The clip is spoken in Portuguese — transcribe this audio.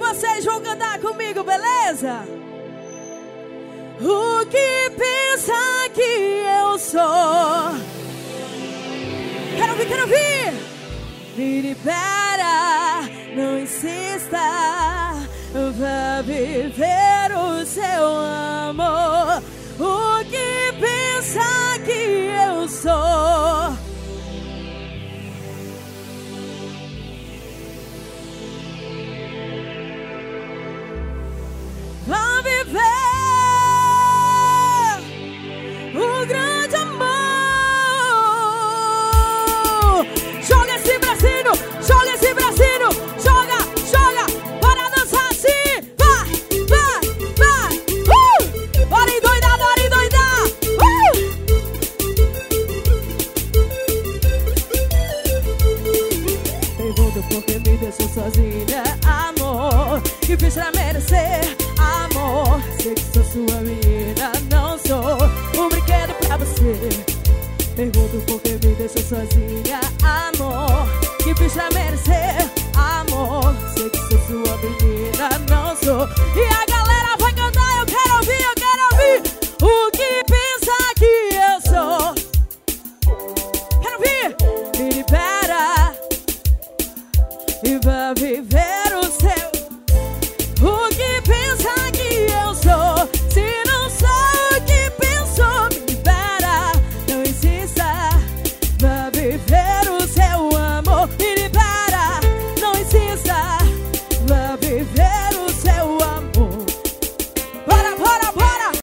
vocês vão cantar comigo, beleza? O que pensa que eu sou? Quero ouvir, quero ouvir. Vire para, não insista, vá viver o seu amor. O que pensa que eu sou? Vá viver o grande amor. Joga esse bracinho, joga esse bracinho, joga, joga, bora dançar assim. Vai, vai, vai, bora endoidar, bora endoidar. Pergunto por que me deixou sozinha, amor, que fiz pra merecer amor. Sei que sou sua menina, não sou um brinquedo pra você. Pergunto por que me deixou sozinha, amor, que fiz pra